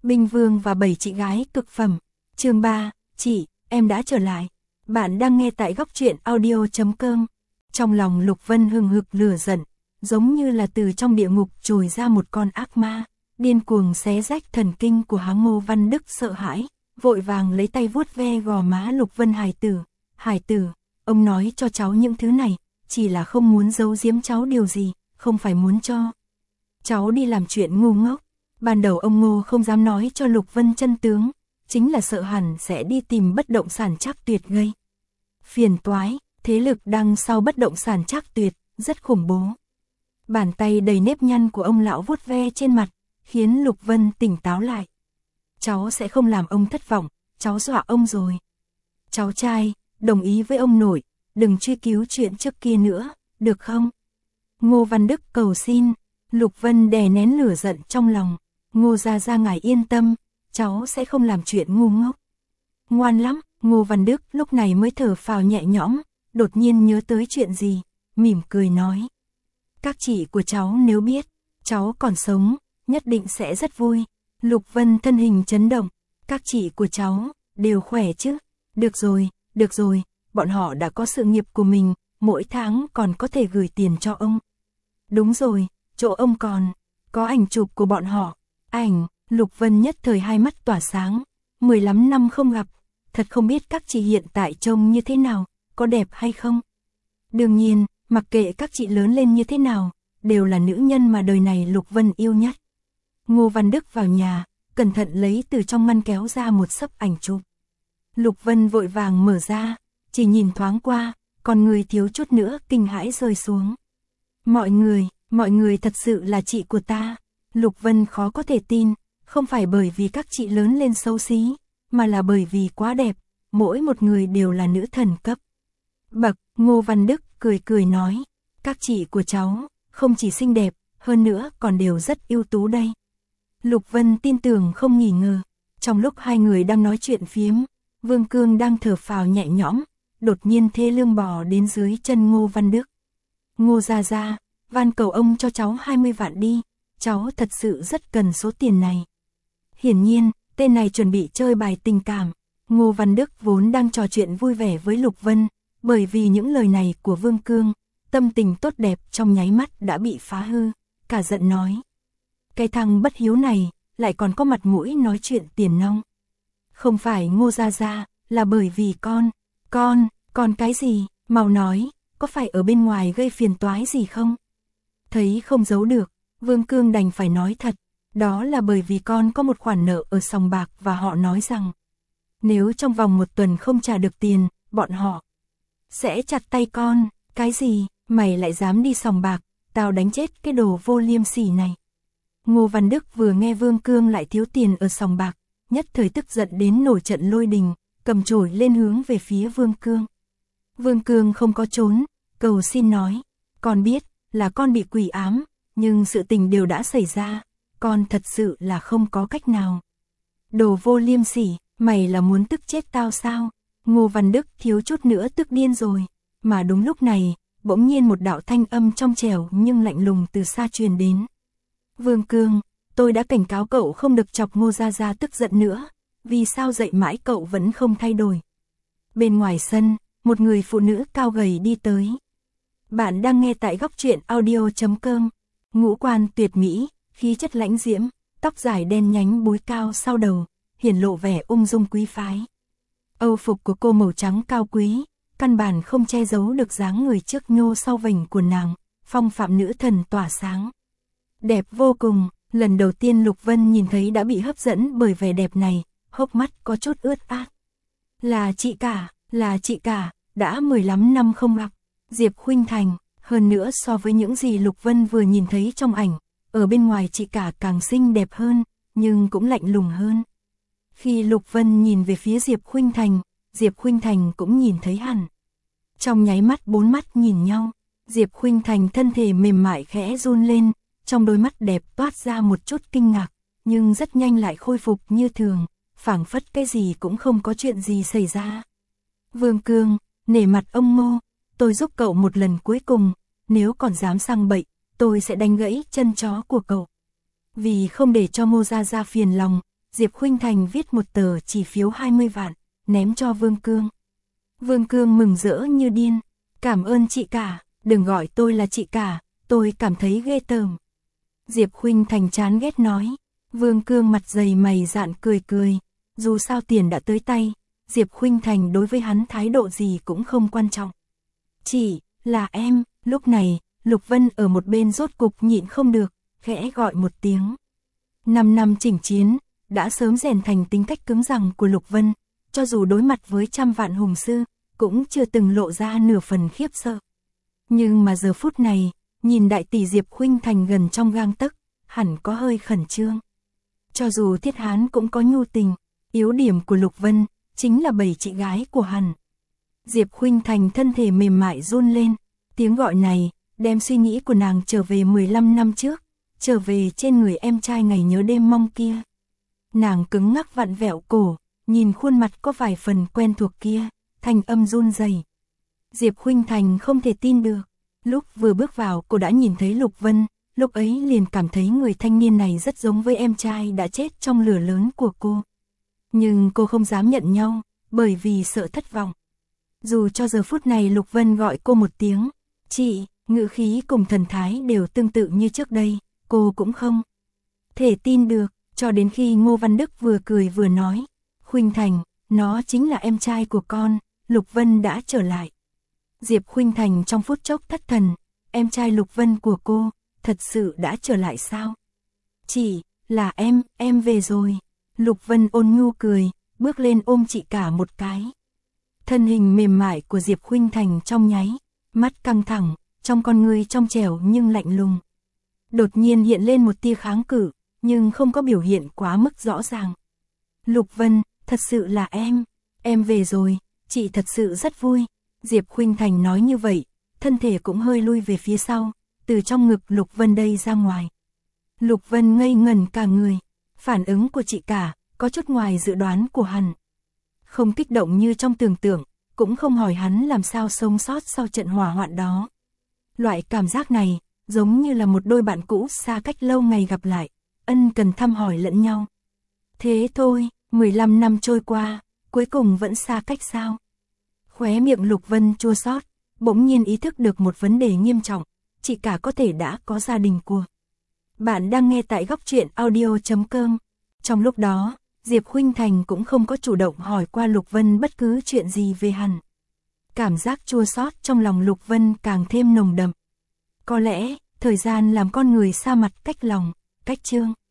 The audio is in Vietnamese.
Binh Vương và 7 chị gái cực phẩm. Chương 3, chị, em đã trở lại. Bạn đang nghe tại góc truyện audio.com. Trong lòng Lục Vân hừng hực lửa giận, giống như là từ trong địa ngục trồi ra một con ác ma, điên cuồng xé rách thần kinh của Ngô Văn Đức sợ hãi, vội vàng lấy tay vuốt ve gò má Lục Vân. Hải tử, ông nói cho cháu những thứ này, chỉ là không muốn giấu giếm cháu điều gì, không phải muốn cho cháu đi làm chuyện ngu ngốc. Ban đầu ông Ngô không dám nói cho Lục Vân chân tướng, chính là sợ hẳn sẽ đi tìm bất động sản Trác Tuyệt gây phiền toái. Thế lực đằng sau bất động sản Trác Tuyệt rất khủng bố. Bàn tay đầy nếp nhăn của ông lão vuốt ve trên mặt, khiến Lục Vân tỉnh táo lại. Cháu sẽ không làm ông thất vọng, cháu dọa ông rồi. Cháu trai, đồng ý với ông nội, đừng truy cứu chuyện trước kia nữa, được không? Ngô Văn Đức cầu xin. Lục Vân đè nén lửa giận trong lòng. Ngô gia ngài yên tâm, cháu sẽ không làm chuyện ngu ngốc. Ngoan lắm. Ngô Văn Đức lúc này mới thở phào nhẹ nhõm, đột nhiên nhớ tới chuyện gì, mỉm cười nói. Các chị của cháu nếu biết cháu còn sống, nhất định sẽ rất vui. Lục Vân thân hình chấn động. Các chị của cháu đều khỏe chứ? Được rồi, bọn họ đã có sự nghiệp của mình, mỗi tháng còn có thể gửi tiền cho ông. Đúng rồi, chỗ ông còn có ảnh chụp của bọn họ. Ảnh. Lục Vân nhất thời hai mắt tỏa sáng. 15 năm không gặp, thật không biết các chị hiện tại trông như thế nào, có đẹp hay không? Đương nhiên, mặc kệ các chị lớn lên như thế nào, đều là nữ nhân mà đời này Lục Vân yêu nhất. Ngô Văn Đức vào nhà, cẩn thận lấy từ trong ngăn kéo ra một xấp ảnh chụp. Lục Vân vội vàng mở ra, chỉ nhìn thoáng qua, còn người thiếu chút nữa kinh hãi rơi xuống. Mọi người thật sự là chị của ta. Lục Vân khó có thể tin, không phải bởi vì các chị lớn lên xấu xí, mà là bởi vì quá đẹp, mỗi một người đều là nữ thần cấp bậc. Ngô Văn Đức cười nói, các chị của cháu không chỉ xinh đẹp, hơn nữa còn đều rất ưu tú đây. Lục Vân tin tưởng không nghi ngờ. Trong lúc hai người đang nói chuyện phiếm, Vương Cương đang thở phào nhẹ nhõm, đột nhiên thê lương bò đến dưới chân Ngô Văn Đức. Ngô gia, van cầu ông cho cháu 20 vạn đi, cháu thật sự rất cần số tiền này. Hiển nhiên, tên này chuẩn bị chơi bài tình cảm. Ngô Văn Đức vốn đang trò chuyện vui vẻ với Lục Vân, bởi vì những lời này của Vương Cương, tâm tình tốt đẹp trong nháy mắt đã bị phá hư, cả giận nói. Cái thằng bất hiếu này, lại còn có mặt mũi nói chuyện tiền nong. Không phải Ngô gia, là bởi vì con cái gì, mau nói, có phải ở bên ngoài gây phiền toái gì không? Thấy không giấu được, Vương Cương đành phải nói thật, đó là bởi vì con có một khoản nợ ở sòng bạc và họ nói rằng, nếu trong vòng 1 tuần không trả được tiền, bọn họ sẽ chặt tay con. Cái gì, mày lại dám đi sòng bạc, tao đánh chết cái đồ vô liêm sỉ này. Ngô Văn Đức vừa nghe Vương Cương lại thiếu tiền ở sòng bạc, nhất thời tức giận đến nổi trận lôi đình, cầm chổi lên hướng về phía Vương Cương. Vương Cương không có trốn, cầu xin nói, con biết là con bị quỷ ám, nhưng sự tình đều đã xảy ra, con thật sự là không có cách nào. Đồ vô liêm sỉ, mày là muốn tức chết tao sao? Ngô Văn Đức thiếu chút nữa tức điên rồi, mà đúng lúc này, bỗng nhiên một đạo thanh âm trong trẻo nhưng lạnh lùng từ xa truyền đến. Vương Cương, tôi đã cảnh cáo cậu không được chọc Ngô gia tức giận nữa, vì sao dạy mãi cậu vẫn không thay đổi? Bên ngoài sân, một người phụ nữ cao gầy đi tới. Bạn đang nghe tại góc truyện audio.com. Ngũ quan tuyệt mỹ, khí chất lãnh diễm, tóc dài đen nhánh búi cao sau đầu, hiển lộ vẻ ung dung quý phái. Âu phục của cô màu trắng cao quý, căn bản không che giấu được dáng người trước nhô sau vành của nàng, phong phạm nữ thần tỏa sáng. Đẹp vô cùng, lần đầu tiên Lục Vân nhìn thấy đã bị hấp dẫn bởi vẻ đẹp này, hốc mắt có chút ướt át. Là chị cả, đã 15 năm không gặp. Diệp Khuynh Thành, hơn nữa so với những gì Lục Vân vừa nhìn thấy trong ảnh, ở bên ngoài chị cả càng xinh đẹp hơn, nhưng cũng lạnh lùng hơn. Khi Lục Vân nhìn về phía Diệp Khuynh Thành cũng nhìn thấy hẳn. Trong nháy mắt 4 mắt nhìn nhau, Diệp Khuynh Thành thân thể mềm mại khẽ run lên, trong đôi mắt đẹp toát ra một chút kinh ngạc, nhưng rất nhanh lại khôi phục như thường, phảng phất cái gì cũng không có chuyện gì xảy ra. Vương Cương, nể mặt ông Ngô, tôi giúp cậu một lần cuối cùng, nếu còn dám sang bậy, tôi sẽ đánh gãy chân chó của cậu. Vì không để cho Ngô gia phiền lòng, Diệp Khuynh Thành viết một tờ chỉ phiếu 20 vạn, ném cho Vương Cương. Vương Cương mừng rỡ như điên. Cảm ơn chị cả, đừng gọi tôi là chị cả, tôi cảm thấy ghê tởm. Diệp Khuynh Thành chán ghét nói. Vương Cương mặt dày mày dạn cười cười. Dù sao tiền đã tới tay, Diệp Khuynh Thành đối với hắn thái độ gì cũng không quan trọng. Chỉ là em, lúc này, Lục Vân ở một bên rốt cục nhịn không được, khẽ gọi một tiếng. 5 năm chỉnh chiến, đã sớm rèn thành tính cách cứng rắn của Lục Vân, cho dù đối mặt với trăm vạn hùng sư, cũng chưa từng lộ ra nửa phần khiếp sợ. Nhưng mà giờ phút này, nhìn đại tỷ Diệp Khuynh Thành gần trong gang tấc, hẳn có hơi khẩn trương. Cho dù Thiết Hán cũng có nhu tình, yếu điểm của Lục Vân chính là bầy chị gái của hắn. Diệp Khuynh Thành thân thể mềm mại run lên, tiếng gọi này đem suy nghĩ của nàng trở về 15 năm trước, trở về trên người em trai ngày nhớ đêm mong kia. Nàng cứng ngắc vặn vẹo cổ, nhìn khuôn mặt có vài phần quen thuộc kia, thanh âm run rẩy. Diệp Khuynh Thành không thể tin được, lúc vừa bước vào cô đã nhìn thấy Lục Vân, lúc ấy liền cảm thấy người thanh niên này rất giống với em trai đã chết trong lửa lớn của cô. Nhưng cô không dám nhận nhau, bởi vì sợ thất vọng. Dù cho giờ phút này Lục Vân gọi cô một tiếng, chị, ngữ khí cùng thần thái đều tương tự như trước đây, cô cũng không thể tin được, cho đến khi Ngô Văn Đức vừa cười vừa nói, Khuynh Thành, nó chính là em trai của con, Lục Vân đã trở lại. Diệp Khuynh Thành trong phút chốc thất thần, em trai Lục Vân của cô, thật sự đã trở lại sao? Chỉ là em về rồi. Lục Vân ôn nhu cười, bước lên ôm chị cả một cái. Thân hình mềm mại của Diệp Khuynh Thành trong nháy, mắt căng thẳng, trong con người trong trẻo nhưng lạnh lùng. Đột nhiên hiện lên một tia kháng cự, nhưng không có biểu hiện quá mức rõ ràng. Lục Vân, thật sự là em về rồi, chị thật sự rất vui. Diệp Khuynh Thành nói như vậy, thân thể cũng hơi lui về phía sau, từ trong ngực Lục Vân đây ra ngoài. Lục Vân ngây ngẩn cả người, phản ứng của chị cả, có chút ngoài dự đoán của hắn. Không kích động như trong tưởng tượng, cũng không hỏi hắn làm sao sống sót sau trận hỏa hoạn đó. Loại cảm giác này, giống như là một đôi bạn cũ xa cách lâu ngày gặp lại, ân cần thăm hỏi lẫn nhau. Thế thôi, 15 năm trôi qua, cuối cùng vẫn xa cách sao? Khóe miệng Lục Vân chua xót, bỗng nhiên ý thức được một vấn đề nghiêm trọng, chị cả có thể đã có gia đình của. Bạn đang nghe tại góc truyện audio.com. Trong lúc đó, Diệp Khuynh Thành cũng không có chủ động hỏi qua Lục Vân bất cứ chuyện gì về hắn. Cảm giác chua xót trong lòng Lục Vân càng thêm nồng đậm. Có lẽ, thời gian làm con người xa mặt cách lòng, cách chương.